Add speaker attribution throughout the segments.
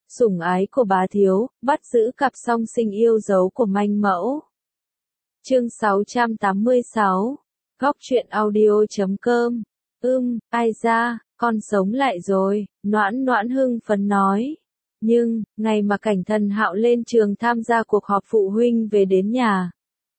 Speaker 1: Sủng ái của bá thiếu, bắt giữ cặp song sinh yêu dấu của manh mẫu. Chương 686. Góc truyện audio.com. Ai ra, con sống lại rồi, Noãn Noãn hưng phấn nói. Nhưng, ngày mà Cảnh Thần Hạo lên trường tham gia cuộc họp phụ huynh về đến nhà,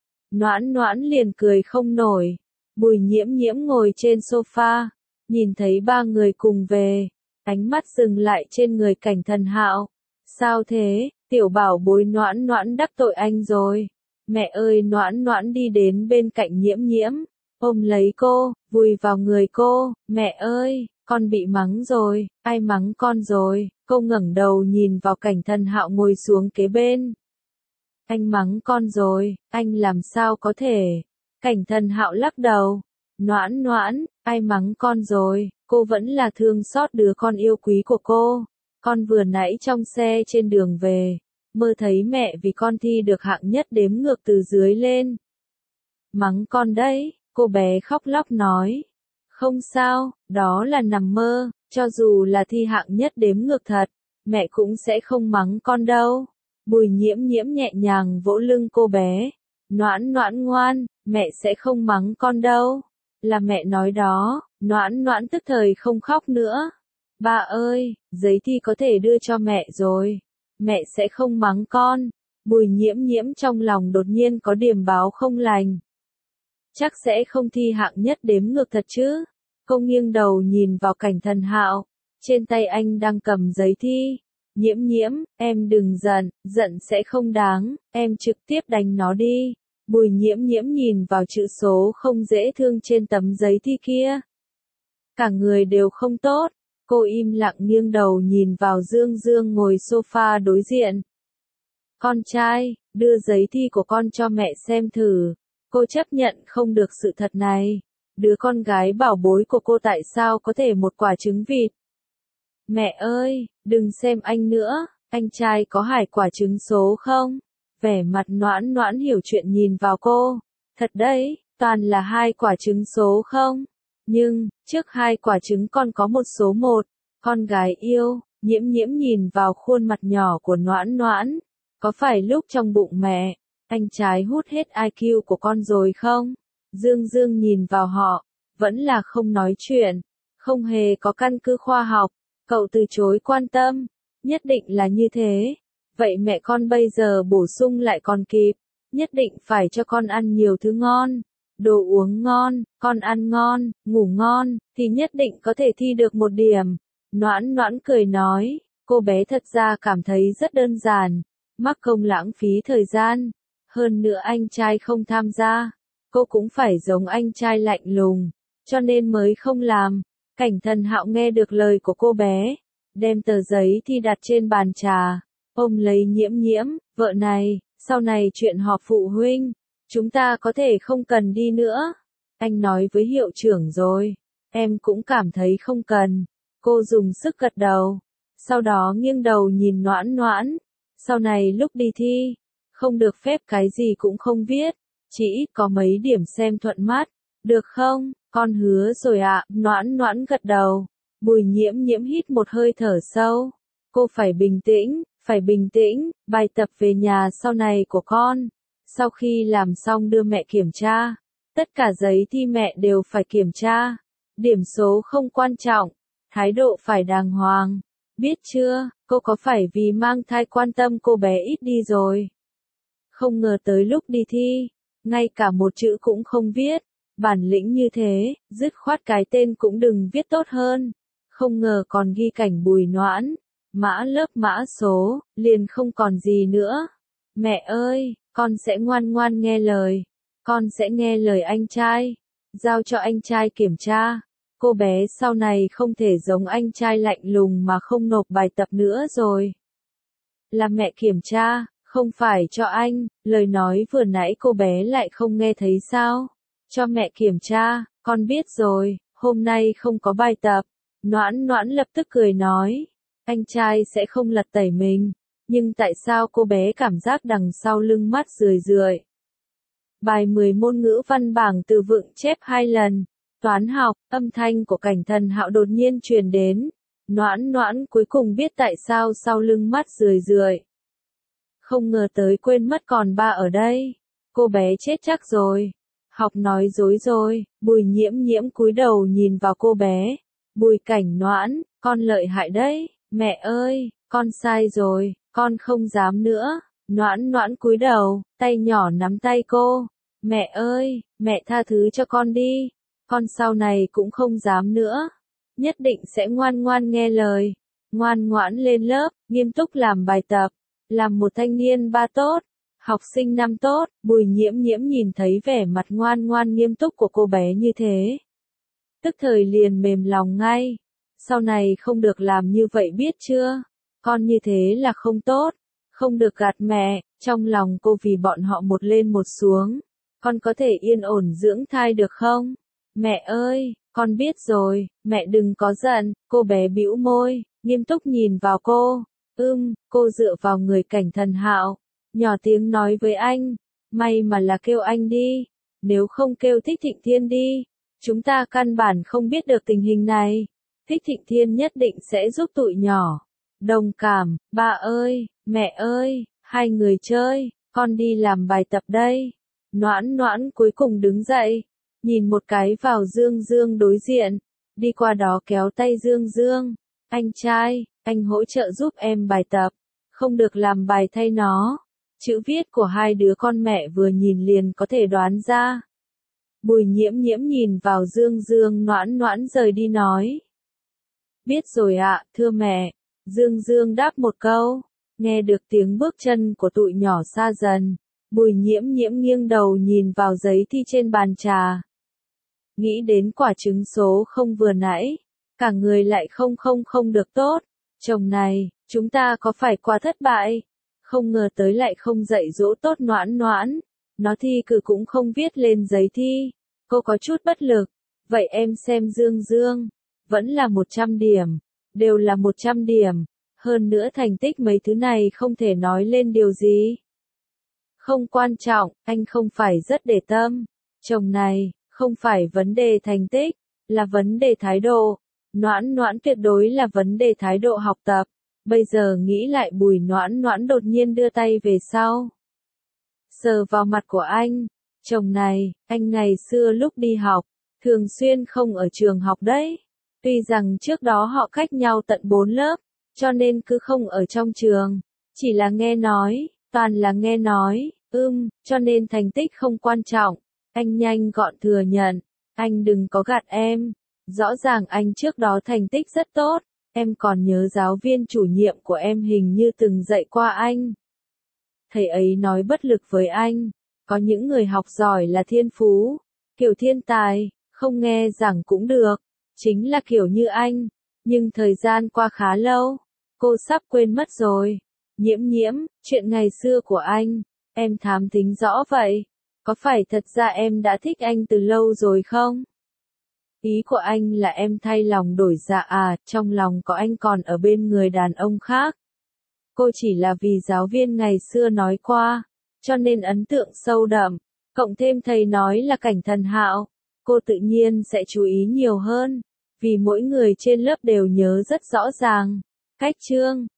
Speaker 1: Noãn Noãn liền cười không nổi. Bùi Nhiễm Nhiễm ngồi trên sofa, nhìn thấy ba người cùng về, ánh mắt dừng lại trên người Cảnh Thần Hạo. Sao thế, tiểu bảo bối Noãn Noãn đắc tội anh rồi. Mẹ ơi, Noãn Noãn đi đến bên cạnh Nhiễm Nhiễm, ôm lấy cô, vùi vào người cô. Mẹ ơi, con bị mắng rồi. Ai mắng con rồi? Cô ngẩng đầu nhìn vào Cảnh Thần Hạo ngồi xuống kế bên. Anh mắng con rồi. Anh làm sao có thể? Cảnh Thần Hạo lắc đầu. Noãn Noãn, ai mắng con rồi? Cô vẫn là thương xót đứa con yêu quý của cô. Con vừa nãy trong xe trên đường về, mơ thấy mẹ vì con thi được hạng nhất đếm ngược từ dưới lên. Mắng con đấy, cô bé khóc lóc nói. Không sao, đó là nằm mơ, cho dù là thi hạng nhất đếm ngược thật, mẹ cũng sẽ không mắng con đâu. Bùi Nhiễm Nhiễm nhẹ nhàng vỗ lưng cô bé. Noãn Noãn ngoan, mẹ sẽ không mắng con đâu. Là mẹ nói đó. Noãn Noãn tức thời không khóc nữa. Ba ơi, giấy thi có thể đưa cho mẹ rồi. Mẹ sẽ không mắng con. Bùi Nhiễm Nhiễm trong lòng đột nhiên có điềm báo không lành. Chắc sẽ không thi hạng nhất đếm ngược thật chứ. Cô nghiêng đầu nhìn vào Cảnh Thần Hạo. Trên tay anh đang cầm giấy thi. Nhiễm Nhiễm, em đừng giận, giận sẽ không đáng, em trực tiếp đánh nó đi. Bùi Nhiễm Nhiễm nhìn vào chữ số không dễ thương trên tấm giấy thi kia. Cả người đều không tốt. Cô im lặng nghiêng đầu nhìn vào Dương Dương ngồi sofa đối diện. Con trai, đưa giấy thi của con cho mẹ xem thử. Cô chấp nhận không được sự thật này. Đứa con gái bảo bối của cô tại sao có thể một quả trứng vịt? Mẹ ơi, đừng xem anh nữa, anh trai có hải quả trứng số không? Vẻ mặt Noãn Noãn hiểu chuyện nhìn vào cô. Thật đấy, toàn là 2 quả trứng số không? Nhưng, trước 2 quả trứng còn có một số 1. Con gái yêu. Nhiễm Nhiễm nhìn vào khuôn mặt nhỏ của Noãn Noãn. Có phải lúc trong bụng mẹ, anh trai hút hết IQ của con rồi không? Dương Dương nhìn vào họ, vẫn là không nói chuyện, không hề có căn cứ khoa học. Cậu từ chối quan tâm. Nhất định là như thế. Vậy mẹ con bây giờ bổ sung lại còn kịp. Nhất định phải cho con ăn nhiều thứ ngon, đồ uống ngon, con ăn ngon, ngủ ngon, thì nhất định có thể thi được 1 điểm. Noãn Noãn cười nói. Cô bé thật ra cảm thấy rất đơn giản, mắc công lãng phí thời gian. Hơn nữa anh trai không tham gia, cô cũng phải giống anh trai lạnh lùng, cho nên mới không làm. Cảnh Thần Hạo nghe được lời của cô bé, đem tờ giấy thi đặt trên bàn trà, ôm lấy Nhiễm Nhiễm. Vợ này, sau này chuyện họp phụ huynh, chúng ta có thể không cần đi nữa. Anh nói với hiệu trưởng rồi, em cũng cảm thấy không cần. Cô dùng sức gật đầu, sau đó nghiêng đầu nhìn Noãn Noãn. Sau này lúc đi thi, không được phép cái gì cũng không viết, chỉ ít có mấy điểm xem thuận mắt, được không? Con hứa rồi ạ. Noãn Noãn gật đầu. Bùi Nhiễm Nhiễm hít một hơi thở sâu. Cô phải bình tĩnh, bài tập về nhà sau này của con. Sau khi làm xong đưa mẹ kiểm tra. Tất cả giấy thi mẹ đều phải kiểm tra. Điểm số không quan trọng, thái độ phải đàng hoàng. Biết chưa, cô có phải vì mang thai quan tâm cô bé ít đi rồi? Không ngờ tới lúc đi thi, ngay cả một chữ cũng không viết. Bản lĩnh như thế, dứt khoát cái tên cũng đừng viết tốt hơn. Không ngờ còn ghi cảnh Bùi Noãn, mã lớp mã số, liền không còn gì nữa. Mẹ ơi, con sẽ ngoan ngoan nghe lời. Con sẽ nghe lời anh trai. Giao cho anh trai kiểm tra. Cô bé sau này không thể giống anh trai lạnh lùng mà không nộp bài tập nữa rồi. Là mẹ kiểm tra, không phải cho anh. Lời nói vừa nãy cô bé lại không nghe thấy sao? Cho mẹ kiểm tra, con biết rồi, hôm nay không có bài tập. Noãn Noãn lập tức cười nói, anh trai sẽ không lật tẩy mình. Nhưng tại sao cô bé cảm giác đằng sau lưng mắt rười rượi? Bài 10 môn ngữ văn bảng từ vựng chép 2 lần. Toán học, âm thanh của Cảnh Thần Hạo đột nhiên truyền đến. Noãn Noãn cuối cùng biết tại sao sau lưng mắt rười rượi. Không ngờ tới quên mất còn ba ở đây. Cô bé chết chắc rồi. Học nói dối rồi. Bùi Nhiễm Nhiễm cúi đầu nhìn vào cô bé. Bùi Cảnh Noãn, con lợi hại đấy. Mẹ ơi, con sai rồi, con không dám nữa. Noãn Noãn cúi đầu, tay nhỏ nắm tay cô. Mẹ ơi, mẹ tha thứ cho con đi. Con sau này cũng không dám nữa. Nhất định sẽ ngoan ngoan nghe lời. Ngoan ngoãn lên lớp, nghiêm túc làm bài tập. Làm một thanh niên ba tốt. Học sinh năm tốt. Bùi Nhiễm Nhiễm nhìn thấy vẻ mặt ngoan ngoan nghiêm túc của cô bé như thế. Tức thời liền mềm lòng ngay. Sau này không được làm như vậy biết chưa? Con như thế là không tốt. Không được gạt mẹ. Trong lòng cô vì bọn họ một lên một xuống. Con có thể yên ổn dưỡng thai được không? Mẹ ơi, con biết rồi, mẹ đừng có giận. Cô bé bĩu môi, nghiêm túc nhìn vào cô. Cô dựa vào người Cảnh Thần Hạo. Nhỏ tiếng nói với anh. May mà là kêu anh đi. Nếu không kêu Thích Thịnh Thiên đi. Chúng ta căn bản không biết được tình hình này. Thích Thịnh Thiên nhất định sẽ giúp tụi nhỏ. Đồng cảm, ba ơi, mẹ ơi, hai người chơi, con đi làm bài tập đây. Noãn Noãn cuối cùng đứng dậy, nhìn một cái vào Dương Dương đối diện, đi qua đó kéo tay Dương Dương. Anh trai, anh hỗ trợ giúp em bài tập, không được làm bài thay nó. Chữ viết của hai đứa con mẹ vừa nhìn liền có thể đoán ra. Bùi Nhiễm Nhiễm nhìn vào Dương Dương. Noãn Noãn rời đi nói. Biết rồi ạ, thưa mẹ. Dương Dương đáp một câu. Nghe được tiếng bước chân của tụi nhỏ xa dần. Bùi Nhiễm Nhiễm nghiêng đầu nhìn vào giấy thi trên bàn trà. Nghĩ đến quả trứng số không vừa nãy. Cả người lại không được tốt. Chồng này, chúng ta có phải quá thất bại? Không ngờ tới lại không dạy dỗ tốt Noãn Noãn. Nó thi cử cũng không viết lên giấy thi. Cô có chút bất lực. Vậy em xem Dương Dương. Vẫn là 100 điểm. Đều là 100 điểm. Hơn nữa thành tích mấy thứ này không thể nói lên điều gì. Không quan trọng, anh không phải rất để tâm. Chồng này, không phải vấn đề thành tích, là vấn đề thái độ. Noãn Noãn tuyệt đối là vấn đề thái độ học tập. Bây giờ nghĩ lại Bùi Noãn Noãn đột nhiên đưa tay về sau. Sờ vào mặt của anh. Chồng này, anh ngày xưa lúc đi học, thường xuyên không ở trường học đấy. Tuy rằng trước đó họ cách nhau tận 4 lớp, cho nên cứ không ở trong trường. Chỉ là nghe nói, toàn là nghe nói, cho nên thành tích không quan trọng. Anh nhanh gọn thừa nhận, anh đừng có gạt em. Rõ ràng anh trước đó thành tích rất tốt, em còn nhớ giáo viên chủ nhiệm của em hình như từng dạy qua anh. Thầy ấy nói bất lực với anh, có những người học giỏi là thiên phú, kiểu thiên tài, không nghe giảng cũng được, chính là kiểu như anh, nhưng thời gian qua khá lâu, cô sắp quên mất rồi. Nhiễm Nhiễm, chuyện ngày xưa của anh, em thám thính rõ vậy, có phải thật ra em đã thích anh từ lâu rồi không? Ý của anh là em thay lòng đổi dạ à, trong lòng có anh còn ở bên người đàn ông khác. Cô chỉ là vì giáo viên ngày xưa nói qua, cho nên ấn tượng sâu đậm, cộng thêm thầy nói là Cảnh Thần Hạo, cô tự nhiên sẽ chú ý nhiều hơn, vì mỗi người trên lớp đều nhớ rất rõ ràng. Cách chương